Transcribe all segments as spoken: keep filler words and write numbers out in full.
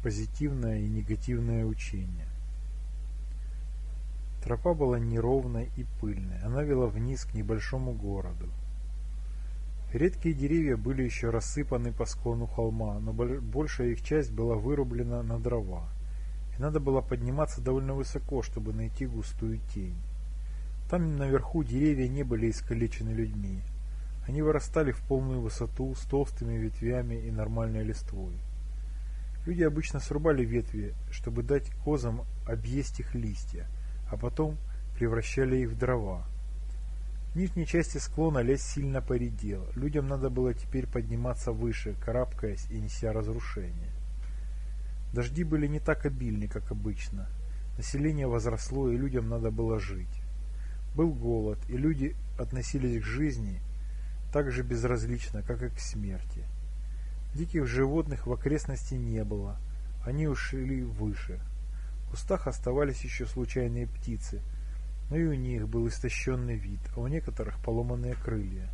позитивное и негативное учение. Тропа была неровной и пыльной, она вела вниз к небольшому городу. Редкие деревья были еще рассыпаны по склону холма, но большая их часть была вырублена на дрова, и надо было подниматься довольно высоко, чтобы найти густую тень. Там наверху деревья не были искалечены людьми. Они вырастали в полную высоту с толстыми ветвями и нормальной листвой. Люди обычно срубали ветви, чтобы дать козам объесть их листья, а потом превращали их в дрова. В нижней части склона лес сильно поредел. Людям надо было теперь подниматься выше, карабкаясь и неся разрушение. Дожди были не так обильны, как обычно. Население возросло, и людям надо было жить. Был голод, и люди относились к жизни так же безразлично, как и к смерти. Диких животных в окрестности не было, они ушли выше. В кустах оставались еще случайные птицы, но и у них был истощенный вид, а у некоторых поломанные крылья.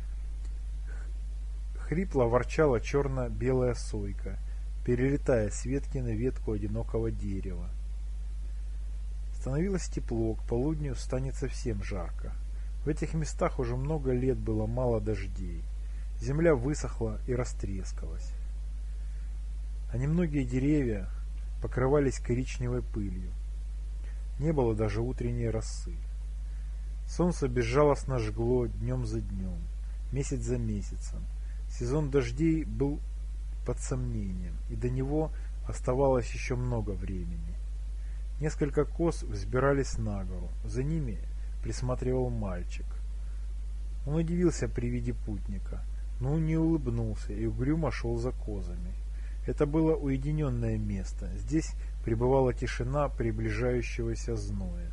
Хрипло ворчала черно-белая сойка, перелетая с ветки на ветку одинокого дерева. Становилось тепло, к полудню станет совсем жарко. В этих местах уже много лет было мало дождей. Земля высохла и растрескалась. А немногие деревья покрывались коричневой пылью. Не было даже утренней росы. Солнце безжалостно жгло днем за днем, месяц за месяцем. Сезон дождей был под сомнением, и до него оставалось еще много времени. Несколько коз взбирались на гору, за ними присматривал мальчик. Он удивился при виде путника, но не улыбнулся и угрюмо шел за козами. Это было уединенное место, здесь пребывала тишина приближающегося зноя.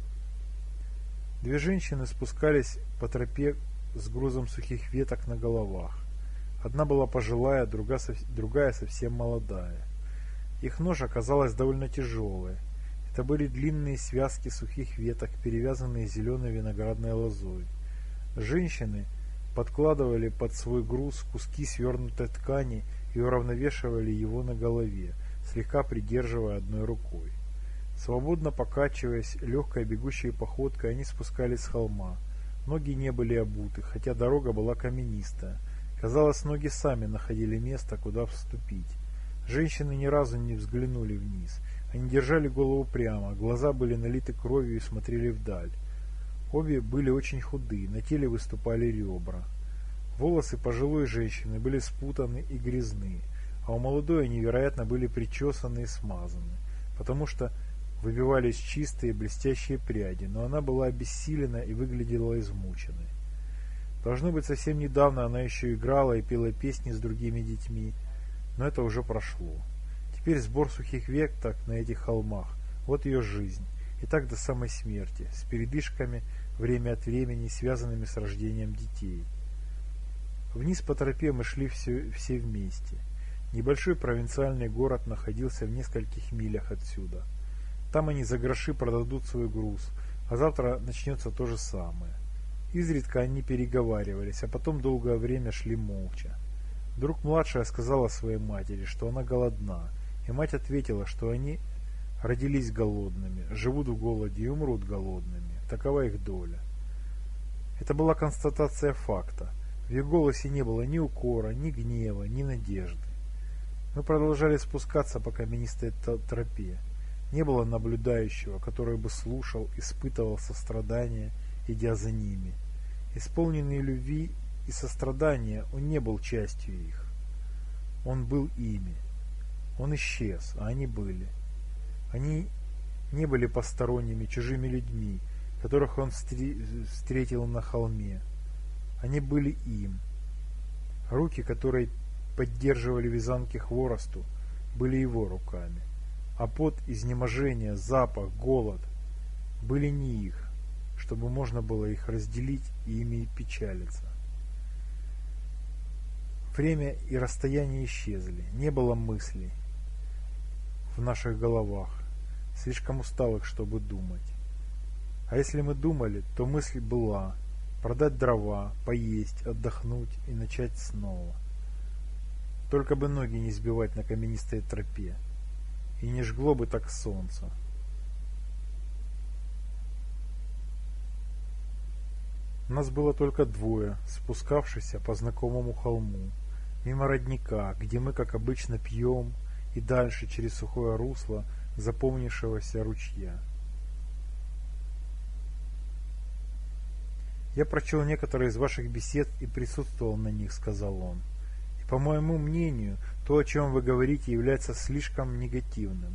Две женщины спускались по тропе с грузом сухих веток на головах. Одна была пожилая, другая совсем молодая. Их нож оказалась довольно тяжелой. Это были длинные связки сухих веток, перевязанные зеленой виноградной лозой. Женщины подкладывали под свой груз куски свернутой ткани и уравновешивали его на голове, слегка придерживая одной рукой. Свободно покачиваясь, легкой бегущей походкой они спускались с холма. Ноги не были обуты, хотя дорога была каменистая. Казалось, ноги сами находили место, куда вступить. Женщины ни разу не взглянули вниз. Они держали голову прямо, глаза были налиты кровью и смотрели вдаль. Обе были очень худы, на теле выступали ребра. Волосы пожилой женщины были спутаны и грязны, а у молодой они, вероятно, были причесаны и смазаны, потому что выбивались чистые блестящие пряди, но она была обессилена и выглядела измученной. Должно быть, совсем недавно она еще играла и пела песни с другими детьми, но это уже прошло. Теперь сбор сухих веток на этих холмах – вот ее жизнь, и так до самой смерти, с передышками время от времени, связанными с рождением детей. Вниз по тропе мы шли все, все вместе. Небольшой провинциальный город находился в нескольких милях отсюда. Там они за гроши продадут свой груз, а завтра начнется то же самое. Изредка они переговаривались, а потом долгое время шли молча. Вдруг младшая сказала своей матери, что она голодна, и мать ответила, что они родились голодными, живут в голоде и умрут голодными. Такова их доля. Это была констатация факта. В ее голосе не было ни укора, ни гнева, ни надежды. Мы продолжали спускаться по каменистой тропе. Не было наблюдающего, который бы слушал, испытывал сострадание, идя за ними. Исполненный любви и сострадания, он не был частью их. Он был ими. Он исчез, а они были. Они не были посторонними, чужими людьми, которых он встретил на холме. Они были им. Руки, которые поддерживали вязанки хворосту, были его руками. А пот, изнеможение, запах, голод были не их, чтобы можно было их разделить и ими печалиться. Время и расстояние исчезли, не было мыслей в наших головах, слишком усталых, чтобы думать. А если мы думали, то мысль была продать дрова, поесть, отдохнуть и начать снова. Только бы ноги не сбивать на каменистой тропе. и не жгло бы так солнце. Нас было только двое, спускавшихся по знакомому холму, мимо родника, где мы, как обычно, пьем, и дальше через сухое русло запомнившегося ручья. «Я прочел некоторые из ваших бесед и присутствовал на них», — сказал он. «И, по моему мнению, то, о чем вы говорите, является слишком негативным.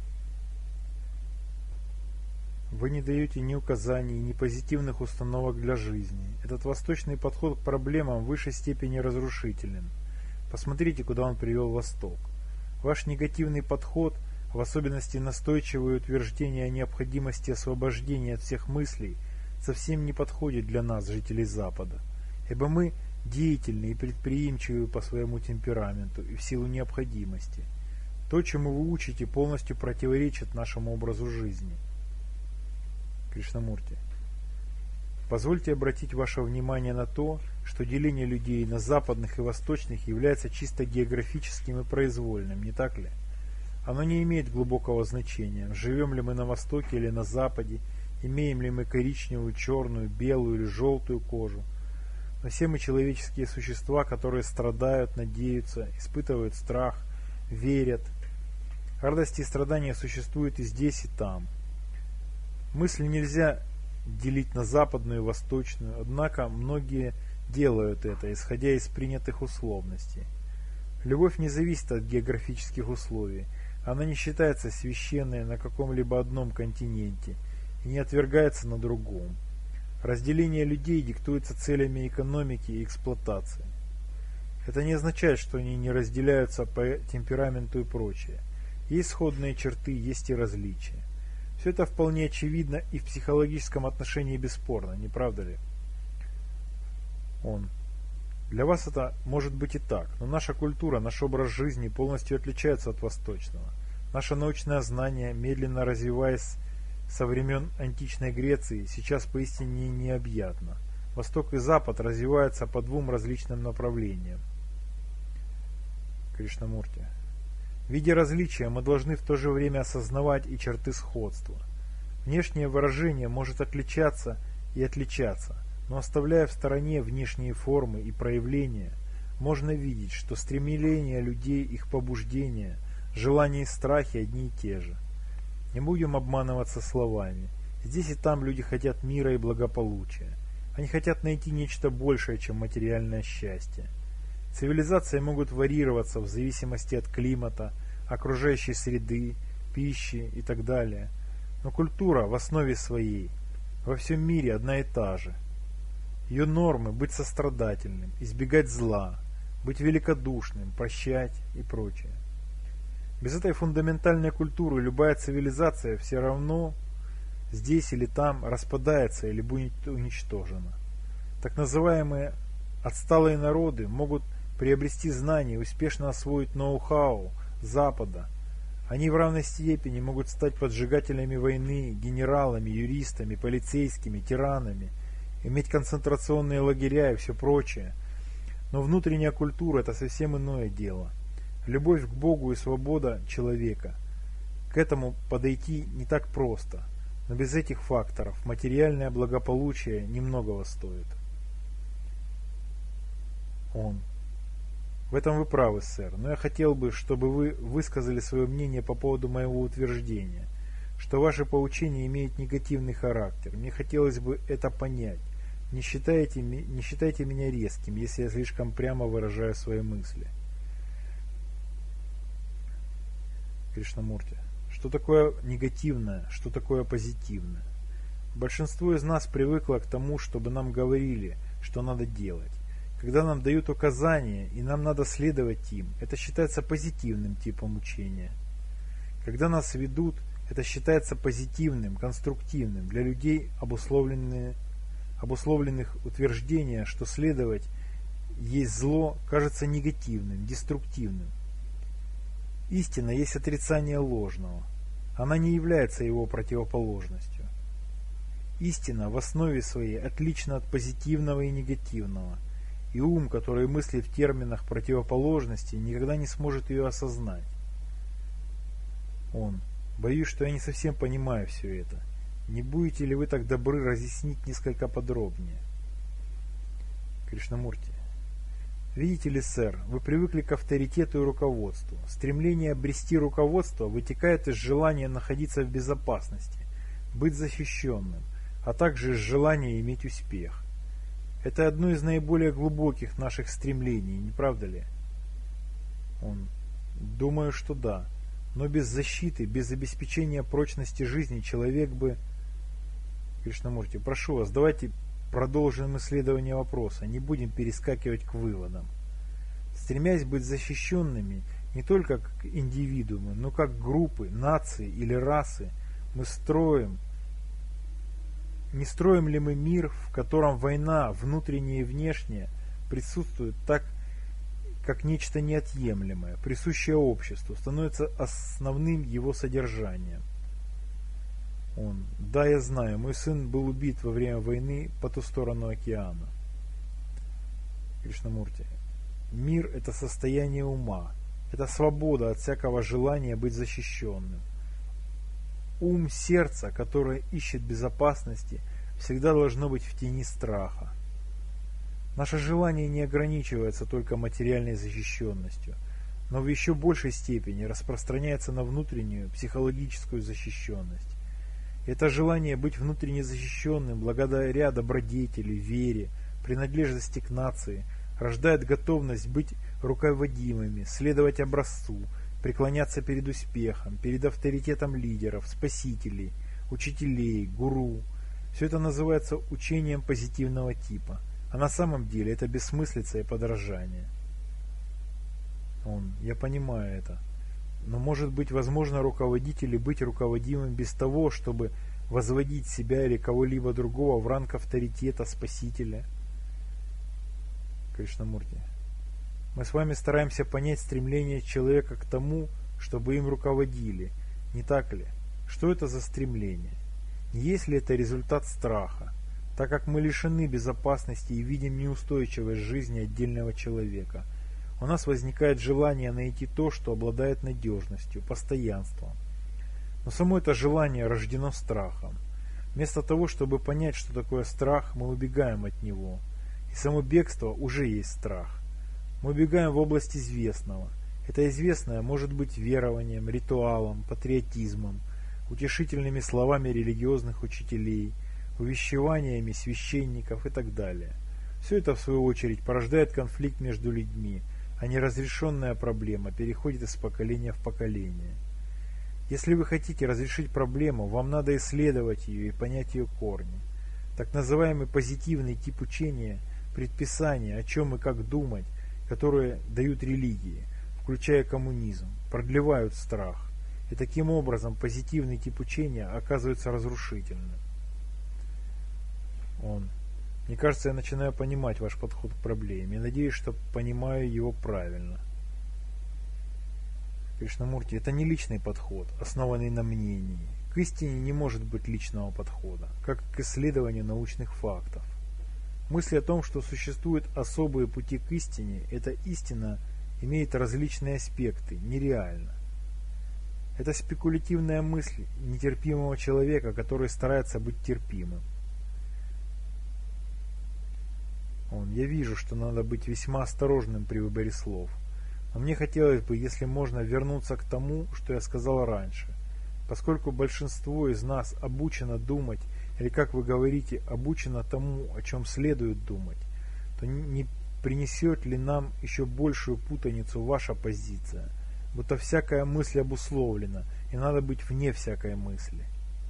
Вы не даете ни указаний, ни позитивных установок для жизни. Этот восточный подход к проблемам в высшей степени разрушителен. Посмотрите, куда он привел Восток. Ваш негативный подход, в особенности настойчивые утверждения о необходимости освобождения от всех мыслей, совсем не подходит для нас, жителей Запада, ибо мы деятельны и предприимчивы по своему темпераменту и в силу необходимости. То, чему вы учите, полностью противоречит нашему образу жизни». Кришнамурти: позвольте обратить ваше внимание на то, что деление людей на западных и восточных является чисто географическим и произвольным, не так ли? Оно не имеет глубокого значения, живем ли мы на востоке или на западе, имеем ли мы коричневую, черную, белую или желтую кожу. Но все мы человеческие существа, которые страдают, надеются, испытывают страх, верят. Радости и страдания существуют и здесь, и там. Мысль нельзя делить на западную и восточную, однако многие делают это, исходя из принятых условностей. Любовь не зависит от географических условий, она не считается священной на каком-либо одном континенте и не отвергается на другом. Разделение людей диктуется целями экономики и эксплуатации. Это не означает, что они не разделяются по темпераменту и прочее. Есть сходные черты, есть и различия. Все это вполне очевидно и в психологическом отношении бесспорно, не правда ли? Он: для вас это может быть и так, но наша культура, наш образ жизни полностью отличаются от восточного. Наше научное знание, медленно развиваясь со времен античной Греции, сейчас поистине необъятно. Восток и Запад развиваются по двум различным направлениям. Кришнамурти: видя различия, мы должны в то же время осознавать и черты сходства. Внешнее выражение может отличаться и отличаться, но оставляя в стороне внешние формы и проявления, можно видеть, что стремления людей, их побуждения, желания и страхи одни и те же. Не будем обманываться словами. Здесь и там люди хотят мира и благополучия. Они хотят найти нечто большее, чем материальное счастье. Цивилизации могут варьироваться в зависимости от климата, окружающей среды, пищи и так далее. Но культура в основе своей во всем мире одна и та же. Ее нормы – быть сострадательным, избегать зла, быть великодушным, прощать и прочее. Без этой фундаментальной культуры любая цивилизация все равно здесь или там распадается или будет уничтожена. Так называемые отсталые народы могут приобрести знания, успешно освоить ноу-хау Запада. Они в равной степени могут стать поджигателями войны, генералами, юристами, полицейскими, тиранами, иметь концентрационные лагеря и все прочее. Но внутренняя культура – это совсем иное дело. Любовь к Богу и свобода человека. К этому подойти не так просто, но без этих факторов материальное благополучие немногого стоит. Он: в этом вы правы, сэр, но я хотел бы, чтобы вы высказали свое мнение по поводу моего утверждения, что ваше поучение имеет негативный характер. Мне хотелось бы это понять. Не считайте, не считайте меня резким, если я слишком прямо выражаю свои мысли. Кришнамурти: что такое негативное, что такое позитивное? Большинство из нас привыкло к тому, чтобы нам говорили, что надо делать. Когда нам дают указания, и нам надо следовать им, это считается позитивным типом учения. Когда нас ведут, это считается позитивным, конструктивным, для людей обусловленные, обусловленных утверждения, что следовать есть зло, кажется негативным, деструктивным. Истина есть отрицание ложного. Она не является его противоположностью. Истина в основе своей отлична от позитивного и негативного, и ум, который мыслит в терминах противоположности, никогда не сможет ее осознать. Он. Боюсь, что я не совсем понимаю все это. Не будете ли вы так добры разъяснить несколько подробнее? Кришнамурти. Видите ли, сэр, вы привыкли к авторитету и руководству. Стремление обрести руководство вытекает из желания находиться в безопасности, быть защищенным, а также из желания иметь успех. Это одно из наиболее глубоких наших стремлений, не правда ли? Он. Думаю, что да. Но без защиты, без обеспечения прочности жизни человек бы... Кришнамурти, прошу вас, давайте продолжим исследование вопроса, не будем перескакивать к выводам. Стремясь быть защищенными не только как индивидуумы, но как группы, нации или расы, мы строим... Не строим ли мы мир, в котором война, внутренняя и внешняя, присутствует так, как нечто неотъемлемое, присущее обществу, становится основным его содержанием? Он. Да, я знаю, мой сын был убит во время войны по ту сторону океана. Кришнамурти. Мир – это состояние ума, это свобода от всякого желания быть защищенным. Ум сердца, которое ищет безопасности, всегда должно быть в тени страха. Наше желание не ограничивается только материальной защищенностью, но в еще большей степени распространяется на внутреннюю психологическую защищенность. Это желание быть внутренне защищенным благодаря добродетели, вере, принадлежности к нации рождает готовность быть руководимыми, следовать образцу, преклоняться перед успехом, перед авторитетом лидеров, спасителей, учителей, гуру. Все это называется учением позитивного типа, а на самом деле это бессмыслица и подражание. Он. Я понимаю это. Но может быть возможно руководить или быть руководимым без того, чтобы возводить себя или кого-либо другого в ранг авторитета, спасителя? Кришнамурти. Мы с вами стараемся понять стремление человека к тому, чтобы им руководили. Не так ли? Что это за стремление? Не есть ли это результат страха? Так как мы лишены безопасности и видим неустойчивость жизни отдельного человека, у нас возникает желание найти то, что обладает надежностью, постоянством. Но само это желание рождено страхом. Вместо того, чтобы понять, что такое страх, мы убегаем от него. И само бегство уже есть страх. Мы убегаем в область известного. Это известное может быть верованием, ритуалом, патриотизмом, утешительными словами религиозных учителей, увещеваниями священников и так далее. Все это, в свою очередь, порождает конфликт между людьми, а неразрешенная проблема переходит из поколения в поколение. Если вы хотите разрешить проблему, вам надо исследовать ее и понять ее корни. Так называемый позитивный тип учения, предписания, о чем и как думать, которые дают религии, включая коммунизм, продлевают страх. И таким образом позитивный тип учения оказывается разрушительным. Он. Мне кажется, я начинаю понимать ваш подход к проблеме и надеюсь, что понимаю его правильно. Кришнамурти, это не личный подход, основанный на мнении. К истине не может быть личного подхода, как к исследованию научных фактов. Мысль о том, что существуют особые пути к истине, эта истина имеет различные аспекты, нереальна. Это спекулятивная мысль нетерпимого человека, который старается быть терпимым. Он. Я вижу, что надо быть весьма осторожным при выборе слов. Но мне хотелось бы, если можно, вернуться к тому, что я сказал раньше. Поскольку большинство из нас обучено думать, или, как вы говорите, обучено тому, о чем следует думать, то не принесет ли нам еще большую путаницу ваша позиция, будто всякая мысль обусловлена, и надо быть вне всякой мысли?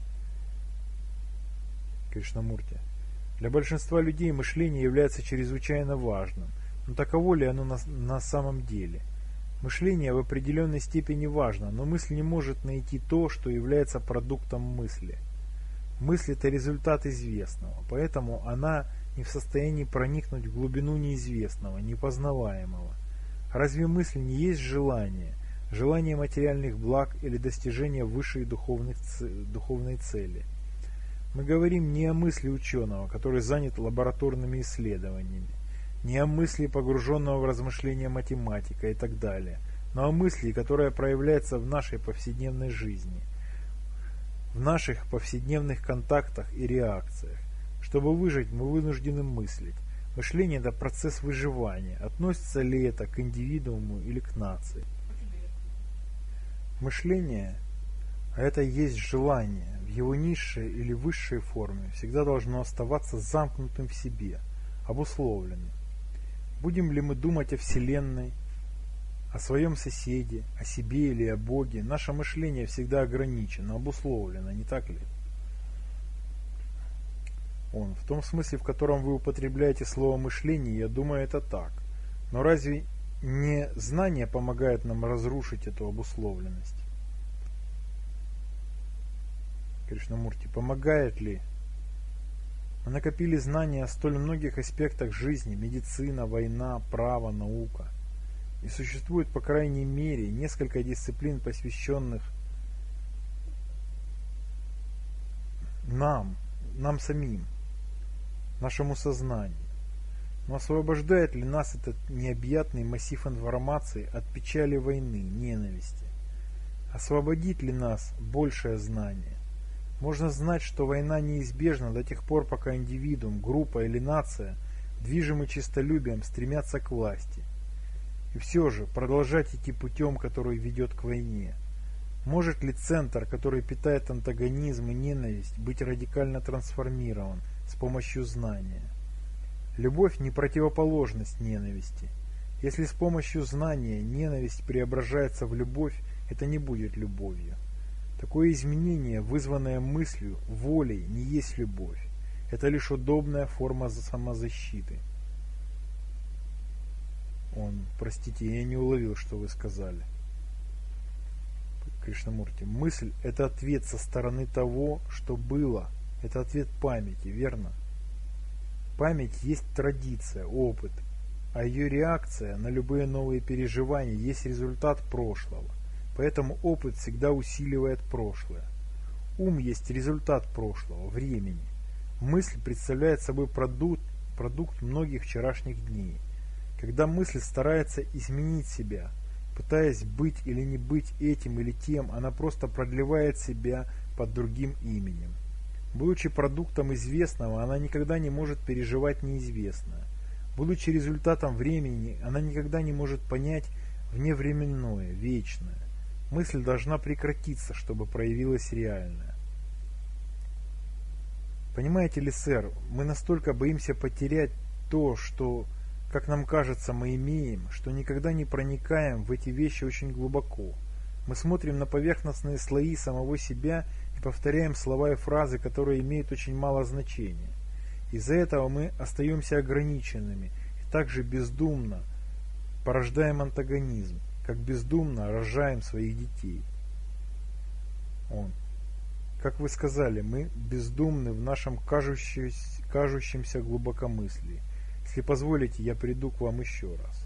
Кришнамурти. Для большинства людей мышление является чрезвычайно важным, но таково ли оно на, на самом деле? Мышление в определенной степени важно, но мысль не может найти то, что является продуктом мысли. Мысль – это результат известного, поэтому она не в состоянии проникнуть в глубину неизвестного, непознаваемого. Разве мысль не есть желание, желание материальных благ или достижение высшей духовных, духовной цели? Мы говорим не о мысли ученого, который занят лабораторными исследованиями, не о мысли погруженного в размышления математика и так далее, но о мысли, которая проявляется в нашей повседневной жизни, в наших повседневных контактах и реакциях. Чтобы выжить, мы вынуждены мыслить. Мышление – это процесс выживания. Относится ли это к индивидууму или к нации? Мышление – это и есть желание. В его низшей или высшей форме всегда должно оставаться замкнутым в себе, обусловленным. Будем ли мы думать о Вселенной, о своем соседе, о себе или о Боге, наше мышление всегда ограничено, обусловлено, не так ли? Он, в том смысле, в котором вы употребляете слово «мышление», я думаю, это так. Но разве не знание помогает нам разрушить эту обусловленность? Кришнамурти, помогает ли? Мы накопили знания о столь многих аспектах жизни: медицина, война, право, наука. И существует, по крайней мере, несколько дисциплин, посвященных нам, нам самим, нашему сознанию. Но освобождает ли нас этот необъятный массив информации от печали войны, ненависти? Освободит ли нас большее знание? Можно знать, что война неизбежна до тех пор, пока индивидуум, группа или нация, движимы честолюбием, стремятся к власти. И все же продолжать идти путем, который ведет к войне. Может ли центр, который питает антагонизм и ненависть, быть радикально трансформирован с помощью знания? Любовь не противоположность ненависти. Если с помощью знания ненависть преображается в любовь, это не будет любовью. Такое изменение, вызванное мыслью, волей, не есть любовь. Это лишь удобная форма самозащиты. Он, простите, я не уловил, что вы сказали. Кришнамурти, мысль – это ответ со стороны того, что было. Это ответ памяти, верно? Память есть традиция, опыт, а ее реакция на любые новые переживания есть результат прошлого. Поэтому опыт всегда усиливает прошлое. Ум есть результат прошлого, времени. Мысль представляет собой продукт, продукт многих вчерашних дней. Когда мысль старается изменить себя, пытаясь быть или не быть этим или тем, она просто продлевает себя под другим именем. Будучи продуктом известного, она никогда не может переживать неизвестное. Будучи результатом времени, она никогда не может понять вневременное, вечное. Мысль должна прекратиться, чтобы проявилась реальная. Понимаете ли, сэр, мы настолько боимся потерять то, что, как нам кажется, мы имеем, что никогда не проникаем в эти вещи очень глубоко. Мы смотрим на поверхностные слои самого себя и повторяем слова и фразы, которые имеют очень мало значения. Из-за этого мы остаемся ограниченными и также бездумно порождаем антагонизм, как бездумно рожаем своих детей. Он. Как вы сказали, мы бездумны в нашем кажущемся глубокомыслии. Если позволите, я приду к вам еще раз.